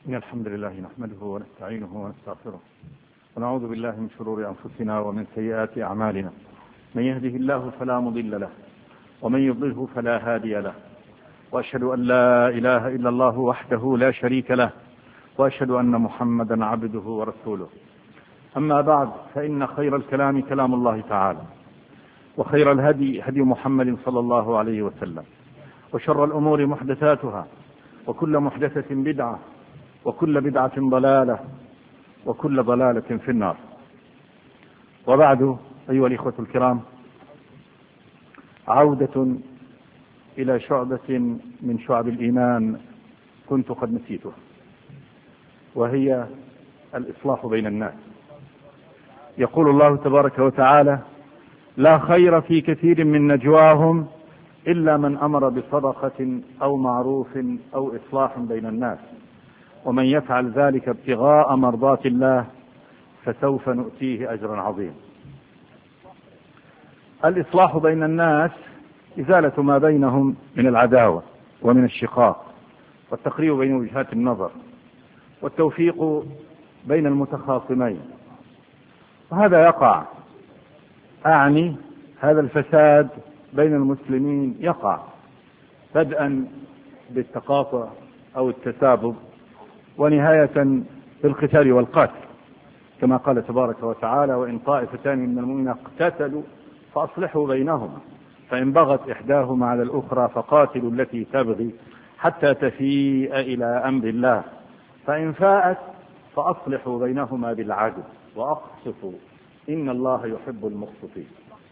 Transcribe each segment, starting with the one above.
إن الحمد لله نحمده ونستعينه ونستغفره ونعوذ بالله من شرور أنفسنا ومن سيئات أعمالنا. من يهده الله فلا مضل له ومن يضلله فلا هادي له، وأشهد أن لا إله إلا الله وحده لا شريك له، وأشهد أن محمدا عبده ورسوله. أما بعد، فإن خير الكلام كلام الله تعالى، وخير الهدي هدي محمد صلى الله عليه وسلم، وشر الأمور محدثاتها، وكل محدثة بدعة، وكل بدعة ضلالة، وكل ضلالة في النار. وبعد، أيها الإخوة الكرام، عودة إلى شعبة من شعب الإيمان كنت قد نسيته، وهي الإصلاح بين الناس. يقول الله تبارك وتعالى: لا خير في كثير من نجواهم إلا من أمر بصدقة أو معروف أو إصلاح بين الناس، ومن يفعل ذلك ابتغاء مرضات الله فسوف نؤتيه أجرا عظيما. الإصلاح بين الناس إزالة ما بينهم من العداوة ومن الشقاق، والتقريب بين وجهات النظر، والتوفيق بين المتخاصمين. وهذا يقع، أعني هذا الفساد بين المسلمين يقع بدءا بالتقاطع أو التسابق، ونهاية بالقتال والقتل، كما قال تبارك وتعالى: وإن طائفتان من المؤمنين اقتتلوا فأصلحوا بينهما، فإن بغت إحداهما على الأخرى فقاتلوا التي تبغي حتى تفيء إلى أمر الله، فإن فاءت فأصلحوا بينهما بالعدل وأقسطوا إن الله يحب المقسطين.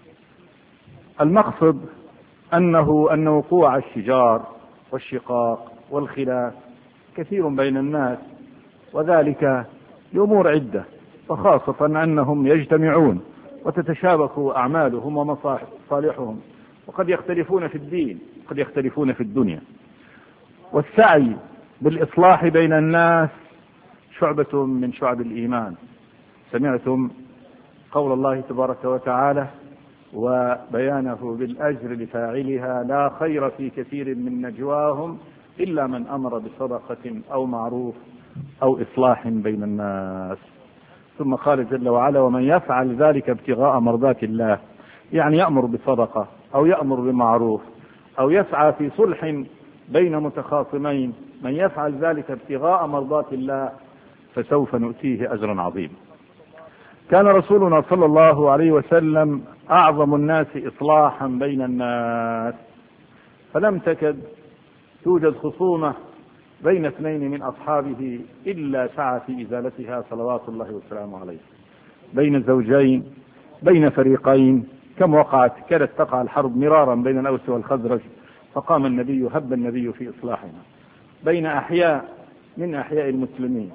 المقصد أن وقوع الشجار والشقاق والخلاف كثير بين الناس، وذلك لأمور عدة، وخاصة أنهم يجتمعون وتتشابك أعمالهم ومصالحهم، وقد يختلفون في الدين، وقد يختلفون في الدنيا. والسعي بالإصلاح بين الناس شعبة من شعب الإيمان. سمعتم قول الله تبارك وتعالى وبيانه بالأجر لفاعلها: لا خير في كثير من نجواهم إلا من أمر بصدقة أو معروف أو إصلاح بين الناس. ثم قال جل وعلا: ومن يفعل ذلك ابتغاء مرضات الله، يعني يأمر بصدقة أو يأمر بمعروف أو يسعى في صلح بين متخاصمين، من يفعل ذلك ابتغاء مرضات الله فسوف نؤتيه أجرا عظيما. كان رسولنا صلى الله عليه وسلم أعظم الناس إصلاحا بين الناس، فلم تكد توجد خصومة بين اثنين من أصحابه إلا سعى في إزالتها صلوات الله وسلامه عليه، بين زوجين، بين فريقين، كم وقعت، كانت تقع الحرب مرارا بين الأوس والخزرج، فقام النبي هب النبي في إصلاحها، بين أحياء من أحياء المسلمين،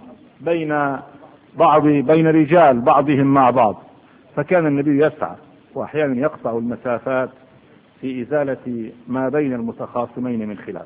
بين رجال بعضهم مع بعض، فكان النبي يسعى وأحيانا يقطع المسافات في إزالة ما بين المتخاصمين من خلاف.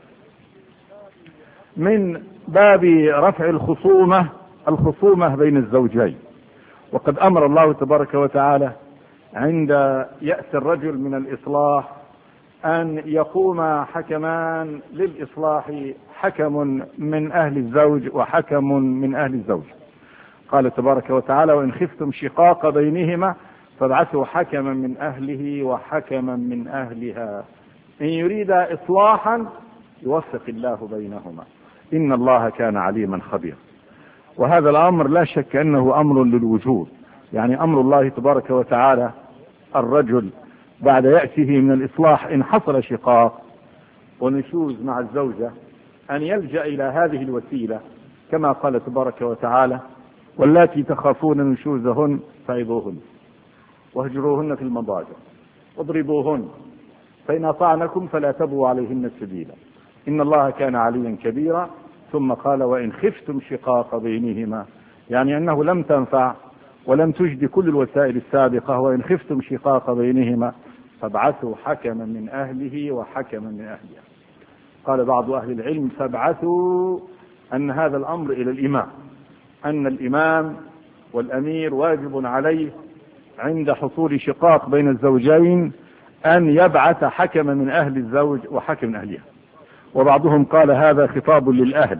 من باب رفع الخصومة بين الزوجين، وقد أمر الله تبارك وتعالى عند يأس الرجل من الإصلاح أن يقوم حكمان للإصلاح، حكم من أهل الزوج وحكم من أهل الزوج. قال تبارك وتعالى: وإن خفتم شقاق بينهما فابعثوا حكما من أهله وحكما من أهلها إن يريد إصلاحا يوفق الله بينهما إن الله كان عليما خبيرا. وهذا الأمر لا شك أنه أمر للوجوب، يعني أمر الله تبارك وتعالى الرجل بعد يأته من الإصلاح إن حصل شقاق ونشوز مع الزوجة أن يلجأ إلى هذه الوسيلة، كما قال تبارك وتعالى: واللاتي تخافون نشوزهن فعظوهن واهجروهن في المضاجع واضربوهن فإن أطعنكم فلا تبغوا عليهن سبيلا إن الله كان عليا كبيرا. ثم قال: وإن خفتم شقاق بينهما، يعني أنه لم تنفع ولم تجد كل الوسائل السابقة، وإن خفتم شقاق بينهما فابعثوا حكما من أهله وحكما من أهلها. قال بعض أهل العلم: فابعثوا أن هذا الأمر إلى الإمام، أن الإمام والأمير واجب عليه عند حصول شقاق بين الزوجين أن يبعث حكما من أهل الزوج وحكم من أهلها. وبعضهم قال هذا خطاب للأهل،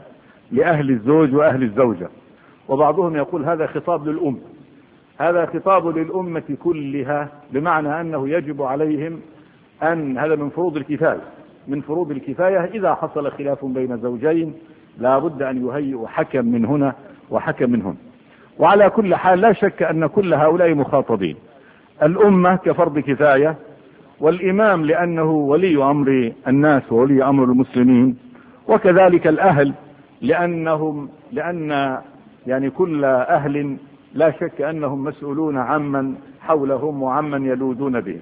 لأهل الزوج وأهل الزوجة. وبعضهم يقول هذا خطاب للأمة، هذا خطاب للأمة كلها، بمعنى أنه يجب عليهم أن هذا من فروض الكفاية، من فروض الكفاية إذا حصل خلاف بين زوجين لا بد أن يهيئوا حكم من هنا وحكم من هنا. وعلى كل حال لا شك أن كل هؤلاء مخاطبين، الأمة كفرض كفاية، والإمام لأنه ولي أمر الناس وولي أمر المسلمين، وكذلك الأهل لأن يعني كل أهل لا شك أنهم مسؤولون عمن حولهم وعمن يلوذون به.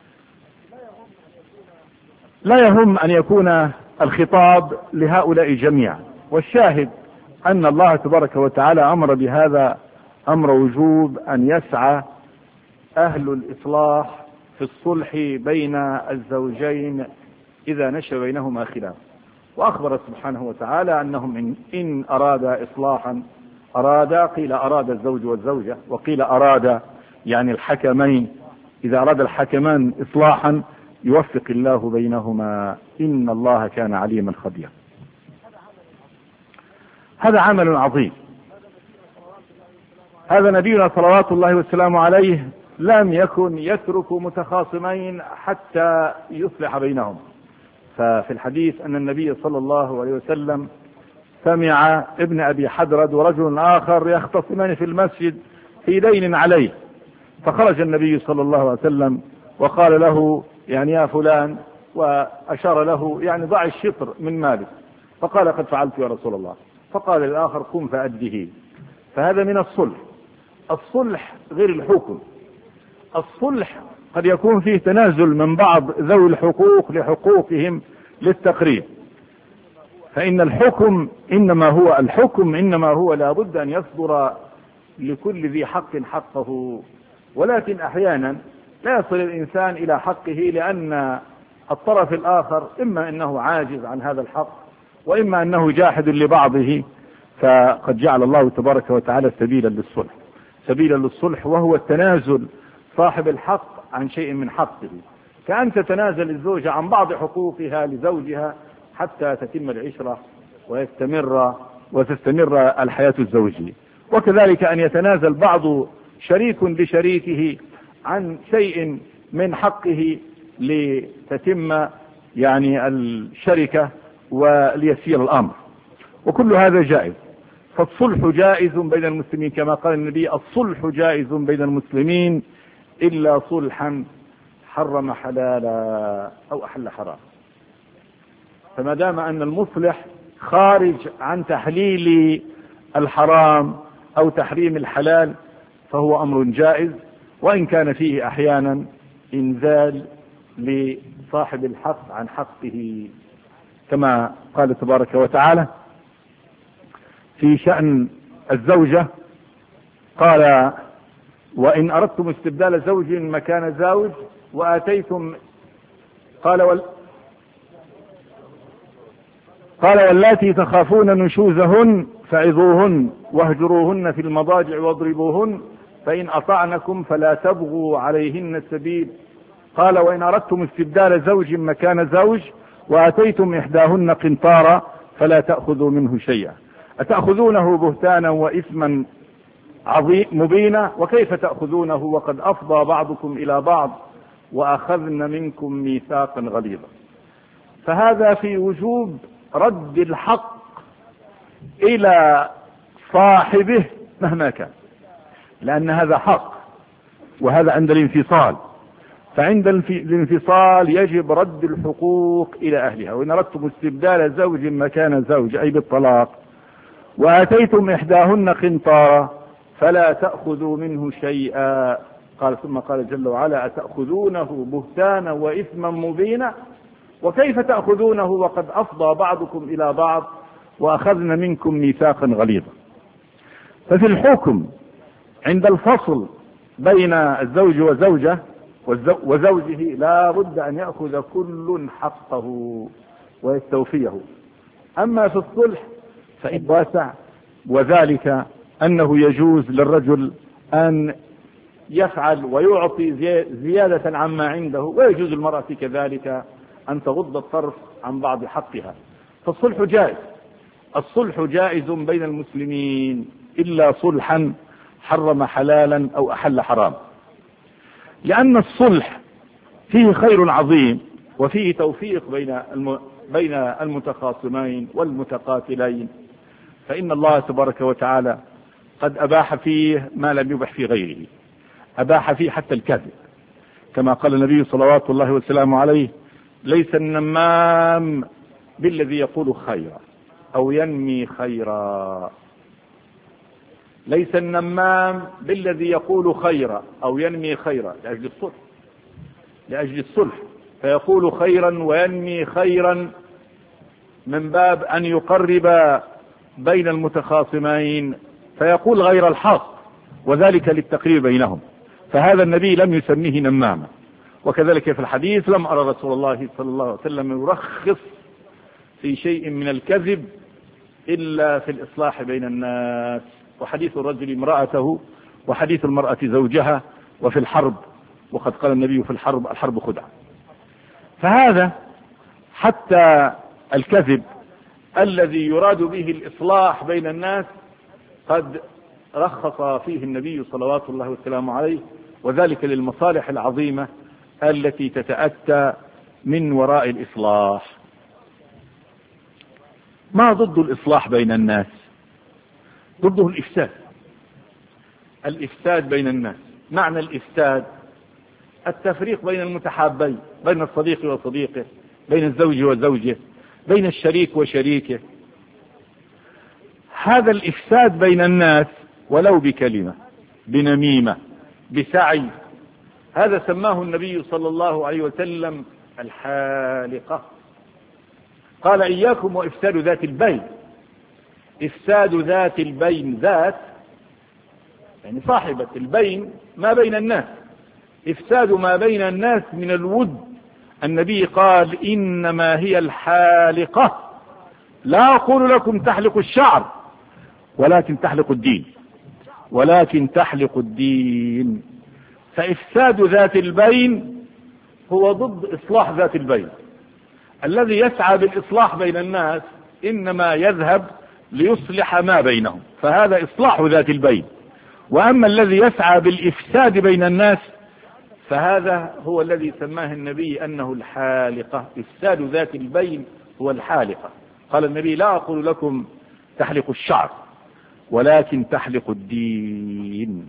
لا يهم أن يكون الخطاب لهؤلاء جميعا، والشاهد أن الله تبارك وتعالى أمر بهذا أمر وجوب، أن يسعى أهل الإصلاح في الصلح بين الزوجين إذا نشأ بينهما خلاف. وأخبر سبحانه وتعالى أنهم إن أراد إصلاحا قيل أراد الزوج والزوجة، وقيل أراد يعني الحكمين، إذا أراد الحكمان إصلاحا يوفق الله بينهما إن الله كان عليما خبيرا. هذا عمل عظيم. هذا نبينا صلوات الله والسلام عليه لم يكن يترك متخاصمين حتى يصلح بينهم. ففي الحديث أن النبي صلى الله عليه وسلم سمع ابن أبي حدرد ورجل آخر يختصمان في المسجد في دين عليه، فخرج النبي صلى الله عليه وسلم وقال له يعني يا فلان، وأشار له يعني ضع الشطر من مالك، فقال قد فعلت يا رسول الله، فقال الآخر قم فأده. فهذا من الصلح. الصلح غير الحكم. الصلح قد يكون فيه تنازل من بعض ذوي الحقوق لحقوقهم للتقريب، فإن الحكم إنما هو لا بد أن يصدر لكل ذي حق حقه، ولكن أحيانا لا يصل الإنسان إلى حقه لأن الطرف الآخر إما أنه عاجز عن هذا الحق، وإما أنه جاحد لبعضه، فقد جعل الله تبارك وتعالى سبيلا للصلح، وهو التنازل صاحب الحق عن شيء من حقه، كأن تتنازل الزوجة عن بعض حقوقها لزوجها حتى تتم العشرة وتستمر الحياة الزوجية. وكذلك أن يتنازل بعض شريك لشريكه عن شيء من حقه لتتم يعني الشركة وليسير الأمر، وكل هذا جائز. فالصلح جائز بين المسلمين كما قال النبي: الصلح جائز بين المسلمين إلا صلحا حرم حلالا أو أحل حرام. فما دام أن المصلح خارج عن تحليل الحرام أو تحريم الحلال فهو أمر جائز، وإن كان فيه أحيانا إنزال لصاحب الحق عن حقه، كما قال تبارك وتعالى في شأن الزوجة، قال: وإن أردتم استبدال زوج مكان زوج وآتيتم قال واللاتي تخافون نشوزهن فعظوهن واهجروهن في المضاجع واضربوهن فإن أطعنكم فلا تبغوا عليهن السبيل. قال: وإن أردتم استبدال زوج مكان زوج وآتيتم إحداهن قنطارا فلا تأخذوا منه شيئا أتأخذونه بهتانا وإثما مبينا وكيف تأخذونه وقد أفضى بعضكم إلى بعض وأخذن منكم ميثاقا غليظا. فهذا في وجوب رد الحق إلى صاحبه مهما كان، لأن هذا حق، وهذا عند الانفصال. فعند الانفصال يجب رد الحقوق إلى أهلها. وإن أردتم استبدال زوج مكان زوج أي بالطلاق وآتيتم إحداهن قنطارا فلا تأخذوا منه شيئا. ثم قال جل وعلا: أتأخذونه بهتانا وإثما مبينا وكيف تأخذونه وقد أفضى بعضكم إلى بعض وأخذن منكم ميثاقا غليظا. ففي الحكم عند الفصل بين الزوج وزوجه لا بد أن يأخذ كل حقه ويستوفيه. أما في الصلح فإن واسع، وذلك أنه يجوز للرجل أن يفعل ويعطي زيادة عما عنده، ويجوز المرأة كذلك أن تغض الطرف عن بعض حقها. فالصلح جائز، الصلح جائز بين المسلمين إلا صلحا حرم حلالا أو أحل حرام، لأن الصلح فيه خير عظيم وفيه توفيق بين المتخاصمين والمتقاتلين، فإن الله تبارك وتعالى قد أباح فيه ما لم يبح في غيره، أباح فيه حتى الكذب، كما قال النبي صلوات الله وسلامه عليه: ليس النمام بالذي يقول خيرا أو ينمي خيرا، ليس النمام بالذي يقول خيرا أو ينمي خيرا، لأجل الصلح فيقول خيرا وينمي خيرا من باب أن يقرب بين المتخاصمين، فيقول غير الحق وذلك للتقريب بينهم، فهذا النبي لم يسميه نماما. وكذلك في الحديث: لم أرى رسول الله صلى الله عليه وسلم يرخص في شيء من الكذب إلا في الإصلاح بين الناس، وحديث الرجل امرأته وحديث المرأة زوجها، وفي الحرب، وقد قال النبي في الحرب خدعة. فهذا حتى الكذب الذي يراد به الإصلاح بين الناس قد رخص فيه النبي صلوات الله وسلامه عليه، وذلك للمصالح العظيمة التي تتأتى من وراء الإصلاح. ما ضد الإصلاح بين الناس؟ ضده الإفساد بين الناس. معنى الإفساد التفريق بين المتحابين، بين الصديق وصديقه، بين الزوج وزوجه، بين الشريك وشريكه. هذا الإفساد بين الناس ولو بكلمة، بنميمة، بسعي، هذا سماه النبي صلى الله عليه وسلم الحالقة. قال: إياكم وإفساد ذات البين. إفساد ذات البين، ذات يعني صاحبة البين ما بين الناس، إفساد ما بين الناس من الود. النبي قال: إنما هي الحالقة، لا أقول لكم تحلق الشعر ولكن تحلق الدين. فإفساد ذات البين هو ضد إصلاح ذات البين. الذي يسعى بالإصلاح بين الناس إنما يذهب ليصلح ما بينهم، فهذا إصلاح ذات البين. وأما الذي يسعى بالإفساد بين الناس فهذا هو الذي سماه النبي أنه الحالقة. إفساد ذات البين هو الحالقة. قال النبي: لا أقول لكم تحلق الشعر ولكن تحلق الدين.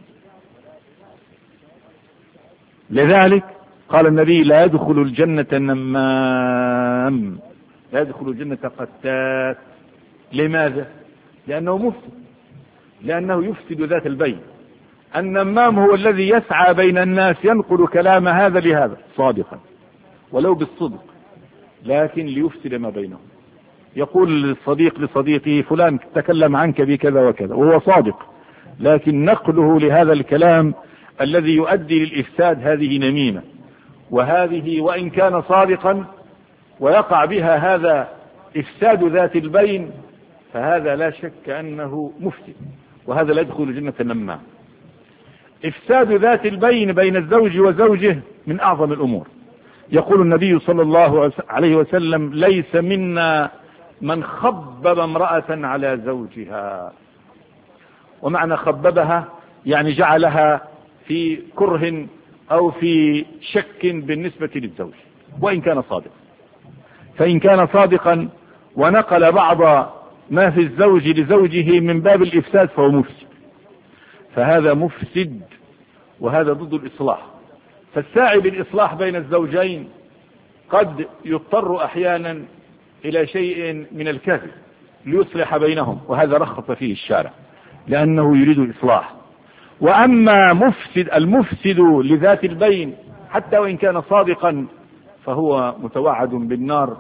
لذلك قال النبي: لا يدخل الجنة نمام، لا يدخل الجنة قتات. لماذا؟ لأنه مفسد، لأنه يفسد ذات البين. النمام هو الذي يسعى بين الناس، ينقل كلام هذا لهذا صادقا ولو بالصدق، لكن ليفسد ما بينهم. يقول الصديق لصديقه: فلان تكلم عنك بكذا وكذا، وهو صادق، لكن نقله لهذا الكلام الذي يؤدي للإفساد هذه نميمة، وهذه وإن كان صادقا ويقع بها هذا إفساد ذات البين فهذا لا شك أنه مفسد، وهذا لا يدخل جنة النمام. إفساد ذات البين بين الزوج وزوجه من أعظم الأمور. يقول النبي صلى الله عليه وسلم: ليس منا من خبب امرأة على زوجها. ومعنى خببها يعني جعلها في كره أو في شك بالنسبة للزوج وإن كان صادق. فإن كان صادقا ونقل بعض ما في الزوج لزوجه من باب الإفساد فهو مفسد، فهذا مفسد، وهذا ضد الإصلاح. فالساعي بالإصلاح بين الزوجين قد يضطر أحيانا إلى شيء من الكذب ليصلح بينهم، وهذا رخص فيه الشارع لأنه يريد الإصلاح. وأما المفسد لذات البين حتى وإن كان صادقا فهو متوعد بالنار.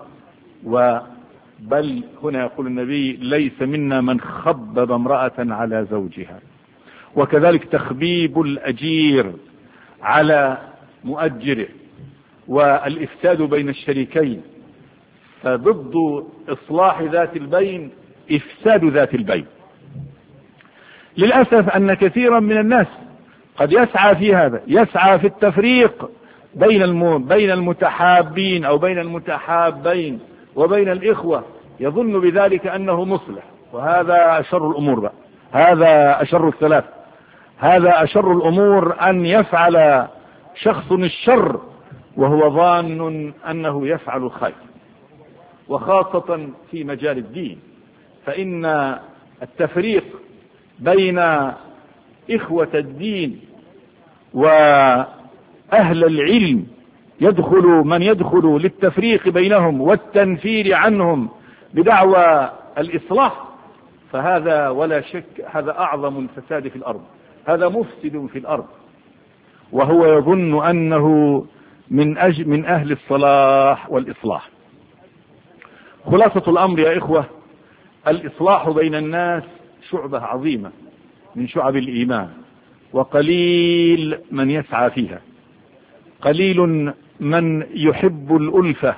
بل هنا يقول النبي: ليس منا من خبب امرأة على زوجها. وكذلك تخبيب الأجير على مؤجره والإفساد بين الشريكين، فضد إصلاح ذات البين إفساد ذات البين. للأسف أن كثيرا من الناس قد يسعى في هذا، يسعى في التفريق بين المتحابين أو بين المتحابين وبين الإخوة، يظن بذلك أنه مصلح، وهذا أشر الأمور بقى، هذا أشر الثلاث. هذا أشر الأمور أن يفعل شخص الشر وهو ظان أنه يفعل الخير، وخاصة في مجال الدين، فإن التفريق بين إخوة الدين وأهل العلم من يدخل للتفريق بينهم والتنفير عنهم بدعوى الإصلاح، فهذا ولا شك هذا أعظم الفساد في الأرض، هذا مفسد في الأرض، وهو يظن أنه من أهل الصلاح والإصلاح. خلاصة الأمر يا إخوة، الإصلاح بين الناس شعبة عظيمة من شعب الإيمان، وقليل من يسعى فيها، قليل من يحب الألفة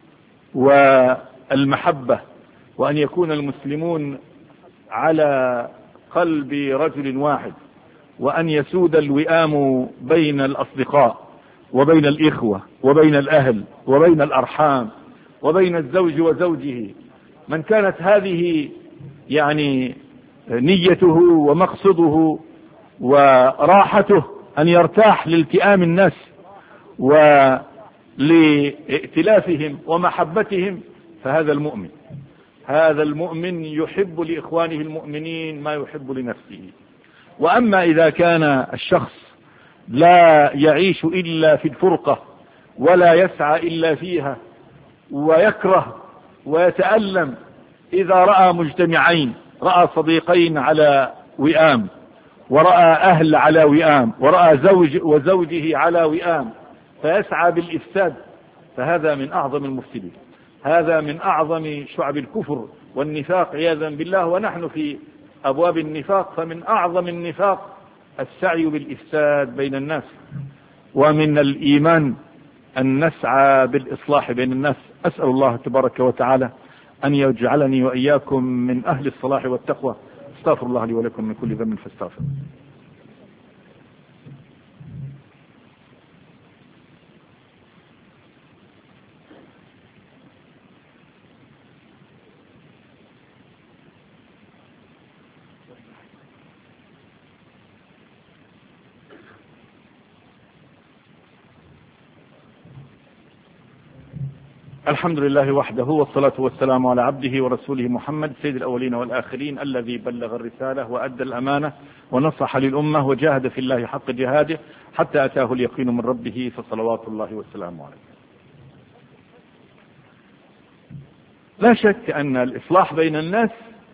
والمحبة، وأن يكون المسلمون على قلب رجل واحد، وأن يسود الوئام بين الأصدقاء وبين الإخوة وبين الأهل وبين الأرحام وبين الزوج وزوجه. من كانت هذه يعني نيته ومقصده وراحته أن يرتاح لالتئام الناس ولائتلافهم ومحبتهم، فهذا المؤمن، هذا المؤمن يحب لإخوانه المؤمنين ما يحب لنفسه. وأما إذا كان الشخص لا يعيش إلا في الفرقة ولا يسعى إلا فيها، ويكره ويتألم إذا رأى مجتمعين، رأى صديقين على وئام، ورأى أهل على وئام، ورأى زوج وزوجه على وئام، فيسعى بالإفساد، فهذا من أعظم المفسدين، هذا من أعظم شعب الكفر والنفاق عياذا بالله. ونحن في أبواب النفاق، فمن أعظم النفاق السعي بالإفساد بين الناس، ومن الإيمان أن نسعى بالإصلاح بين الناس. أسأل الله تبارك وتعالى أن يجعلني وإياكم من أهل الصلاح والتقوى. استغفر الله لي ولكم من كل ذنب فاستغفر. الحمد لله وحده، والصلاة والسلام على عبده ورسوله محمد سيد الأولين والآخرين، الذي بلغ الرسالة وأدى الأمانة ونصح للأمة وجاهد في الله حق جهاده حتى أتاه اليقين من ربه، فصلوات الله والسلام عليه. لا شك أن الإصلاح بين الناس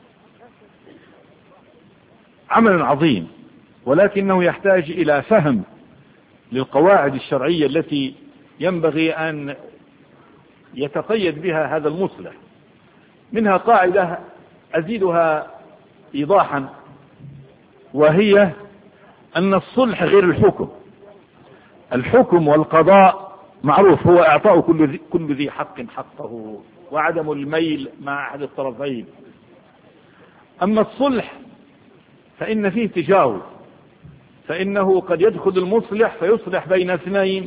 عمل عظيم، ولكنه يحتاج إلى فهم للقواعد الشرعية التي ينبغي أن يتقيد بها هذا المصلح. منها قاعدة أزيدها إيضاحا، وهي أن الصلح غير الحكم. الحكم والقضاء معروف هو إعطاء كل ذي حق حقه وعدم الميل مع أحد الطرفين. أما الصلح فإن فيه تجاوز، فإنه قد يدخل المصلح فيصلح بين اثنين،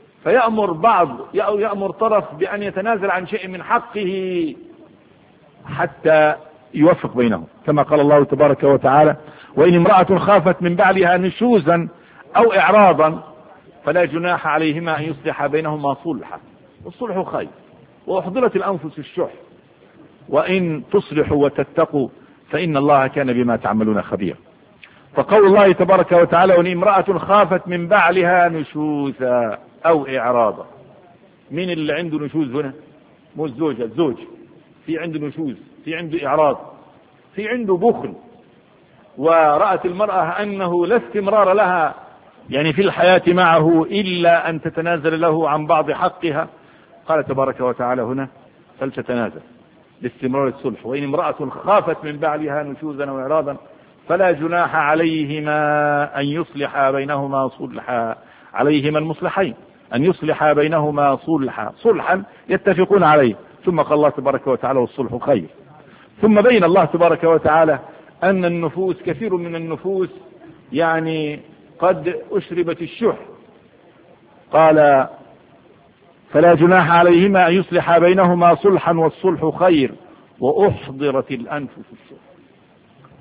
يأمر طرف بأن يتنازل عن شيء من حقه حتى يوفق بينهم، كما قال الله تبارك وتعالى: وإن امرأة خافت من بعلها نشوزا أو إعراضا فلا جناح عليهما أن يصلح بينهما صلحا، والصلح خير، وأحضرت الأنفس الشح، وإن تصلحوا وتتقوا فإن الله كان بما تعملون خبيرا. فقول الله تبارك وتعالى: وإن امرأة خافت من بعلها نشوزا أو إعراضا. مين اللي عنده نشوز هنا؟ مو الزوجة، الزوج في عنده نشوز، في عنده إعراض، في عنده بخل، ورأت المرأة أنه لا استمرار لها يعني في الحياة معه إلا أن تتنازل له عن بعض حقها. قال تبارك وتعالى هنا: فلتتنازل لاستمرار الصلح. وإن امرأة خافت من بعلها نشوزا أو إعراضا فلا جناح عليهما أن يصلحا بينهما صلحا، عليهما المصلحين أن يصلحا بينهما صلحا يتفقون عليه. ثم قال الله تبارك وتعالى: والصلح خير. ثم بين الله تبارك وتعالى أن النفوس، كثير من النفوس يعني قد أشربت الشح، قال: فلا جناح عليهما أن يصلحا بينهما صلحا والصلح خير وأحضرت الأنفس الشح.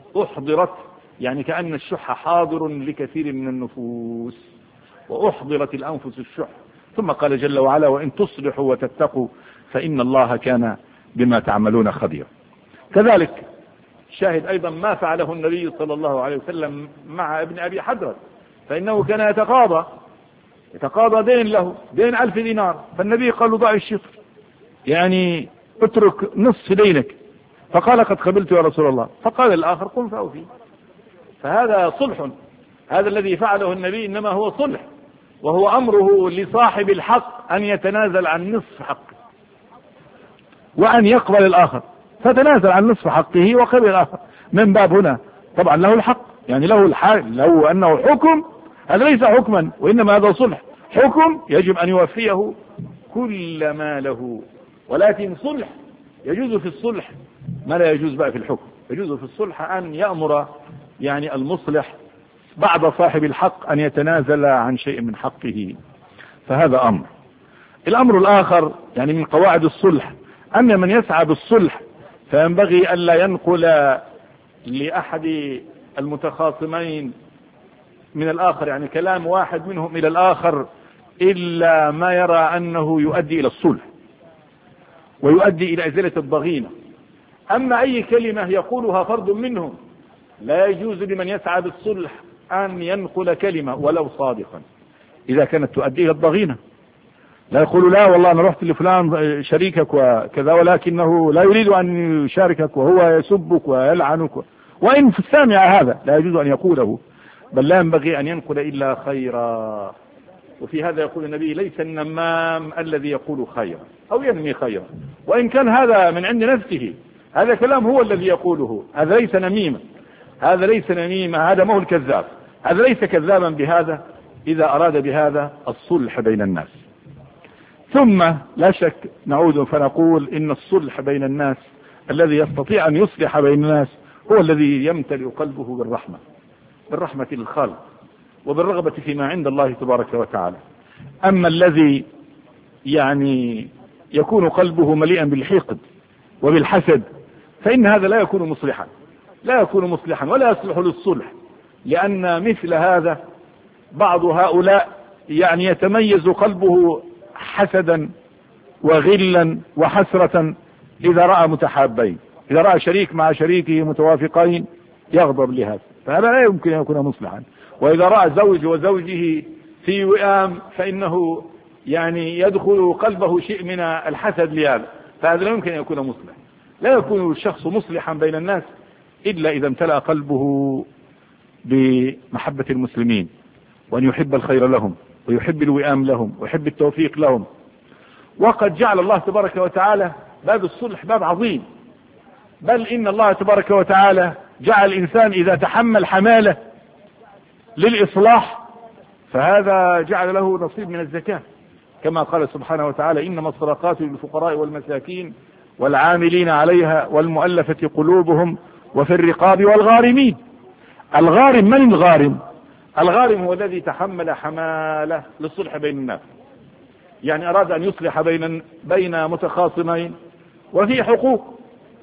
أحضرت، يعني كأن الشح حاضر لكثير من النفوس، وأحضرت الأنفس الشح. ثم قال جل وعلا: وإن تصلحوا وتتقوا فإن الله كان بما تعملون خبيرا. كذلك شاهد أيضا ما فعله النبي صلى الله عليه وسلم مع ابن أبي حدرد، فإنه كان يتقاضى دين له، دين 1000 دينار، فالنبي قال له: ضع الشطر، يعني اترك نصف دينك. فقال: قد قبلت يا رسول الله. فقال الآخر: قم فأوفي. فهذا صلح، هذا الذي فعله النبي إنما هو صلح، وهو أمره لصاحب الحق أن يتنازل عن نصف حقه وأن يقبل الآخر، فتنازل عن نصف حقه وقبل الآخر. من باب هنا طبعا له الحق، يعني له الحق، لو أنه حكم هذا ليس حكما، وإنما هذا صلح. حكم يجب أن يوفيه كل ما له، ولكن صلح يجوز في الصلح ما لا يجوز بقى في الحكم. يجوز في الصلح أن يأمر يعني المصلح بعد صاحب الحق أن يتنازل عن شيء من حقه، فهذا أمر. الأمر الآخر يعني من قواعد الصلح أن من يسعى بالصلح فينبغي ألا ينقل لأحد المتخاصمين من الآخر، يعني كلام واحد منهم إلى الآخر، إلا ما يرى أنه يؤدي إلى الصلح ويؤدي إلى إزالة الضغينة. أما أي كلمة يقولها فرد منهم لا يجوز لمن يسعى بالصلح أن ينقل كلمة ولو صادقا إذا كانت تؤدي إلى الضغينة. لا يقول: لا والله أنا رحت لفلان شريكك وكذا، ولكنه لا يريد أن يشاركك وهو يسبك ويلعنك، وإن في السامع هذا لا يجوز أن يقوله، بل لا ينبغي أن ينقل إلا خيرا. وفي هذا يقول النبي: ليس النمام الذي يقول خيرا أو ينمي خيرا، وإن كان هذا من عند نفسه، هذا كلام هو الذي يقوله، هذا ليس نميمة، هذا ليس نميمة، هذا ما هو الكذاب، هذا ليس كذابا بهذا إذا أراد بهذا الصلح بين الناس. ثم لا شك نعود فنقول إن الصلح بين الناس الذي يستطيع أن يصلح بين الناس هو الذي يمتلئ قلبه بالرحمة للخالق وبالرغبة فيما عند الله تبارك وتعالى. أما الذي يعني يكون قلبه مليئا بالحقد وبالحسد فإن هذا لا يكون مصلحا ولا يصلح للصلح، لأن مثل هذا بعض هؤلاء يعني يتميز قلبه حسدا وغلا وحسرة إذا رأى متحابين، إذا رأى شريك مع شريكه متوافقين يغضب لهذا، فهذا لا يمكن أن يكون مصلحا. وإذا رأى زوج وزوجه في وئام فإنه يعني يدخل قلبه شيء من الحسد لهذا، فهذا لا يمكن أن يكون مصلحا. لا يكون الشخص مصلحا بين الناس إلا إذا امتلأ قلبه بمحبة المسلمين، وأن يحب الخير لهم ويحب الوئام لهم ويحب التوفيق لهم. وقد جعل الله تبارك وتعالى باب الصلح باب عظيم، بل إن الله تبارك وتعالى جعل الإنسان إذا تحمل حمالة للإصلاح فهذا جعل له نصيب من الزكاة، كما قال سبحانه وتعالى: إنما الصدقات للفقراء والمساكين والعاملين عليها والمؤلفة قلوبهم وفي الرقاب والغارمين. الغارم من الغارم؟ الغارم هو الذي تحمل حمالة للصلح بين الناس، يعني أراد أن يصلح بين متخاصمين وفي حقوق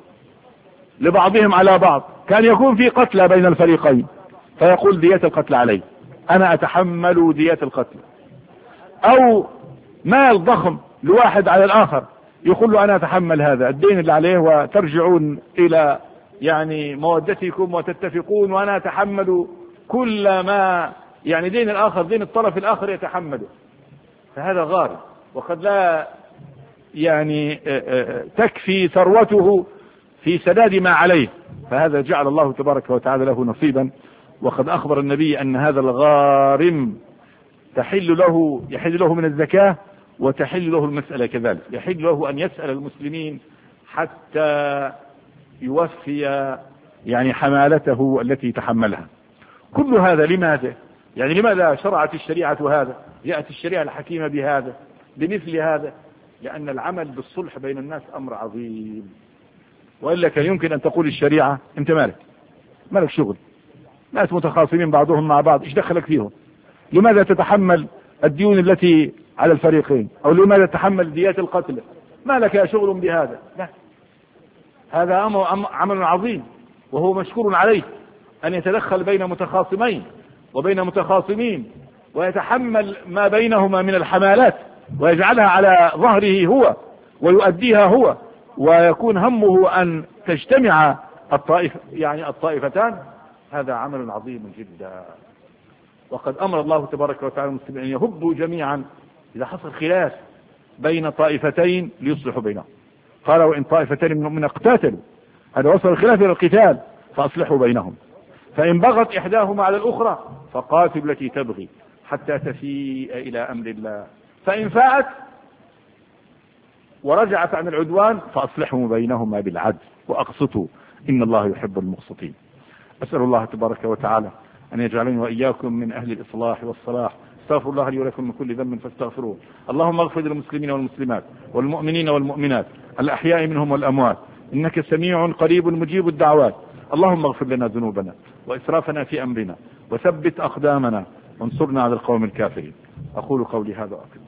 لبعضهم على بعض، كان يكون في قتلى بين الفريقين فيقول: دية القتل علي، أنا أتحمل دية القتل. أو مال ضخم لواحد على الآخر يقول له: أنا أتحمل هذا الدين اللي عليه وترجعون إلى يعني مودتكم وتتفقون، وأنا أتحمل كل ما يعني دين الآخر، دين الطرف الآخر يتحمله. فهذا غارم، وقد لا يعني تكفي ثروته في سداد ما عليه، فهذا جعل الله تبارك وتعالى له نصيبا. وقد أخبر النبي أن هذا الغارم يحل له من الزكاة، وتحل له المسألة كذلك، يحل له أن يسأل المسلمين حتى يوفي يعني حمالته التي تحملها. كل هذا لماذا؟ يعني لماذا شرعت الشريعة هذا؟ جاءت الشريعة الحكيمة بهذا بمثل هذا؟ لأن العمل بالصلح بين الناس أمر عظيم، وإلا كان يمكن أن تقول الشريعة: أنت مالك شغل، ناس متخاصمين بعضهم مع بعض، إيش دخلك فيهم؟ لماذا تتحمل الديون التي على الفريقين؟ أو لماذا تتحمل ديات القتل؟ ما لك شغل بهذا؟ لا، هذا عمل عظيم، وهو مشكور عليه أن يتدخل بين متخاصمين وبين متخاصمين ويتحمل ما بينهما من الحمالات ويجعلها على ظهره هو ويؤديها هو، ويكون همه أن تجتمع الطائفتان. هذا عمل عظيم جدا. وقد أمر الله تبارك وتعالى المسلمين أن يهبوا جميعا إذا حصل خلاف بين طائفتين ليصلحوا بينهم. قال وإن طائفتين من المؤمنين اقتتلوا، هذا وصل الخلاف إلى القتال، فأصلحوا بينهم. فإن بغت إحداهما على الأخرى فقاتلوا التي تبغي حتى تفيء إلى أمر الله، فإن فاءت ورجعت عن العدوان فأصلحوا بينهما بالعدل وأقسطوا إن الله يحب المقسطين. أسأل الله تبارك وتعالى أن يجعلني وإياكم من أهل الإصلاح والصلاح. استغفر الله لي ولكم من كل ذنب فاستغفروه. اللهم اغفر للمسلمين والمسلمات والمؤمنين والمؤمنات الأحياء منهم والأموات، إنك سميع قريب مجيب الدعوات. اللهم اغفر لنا ذنوبنا وإسرافنا في أمرنا وثبت أقدامنا وانصرنا على القوم الكافرين. أقول قولي هذا وأقول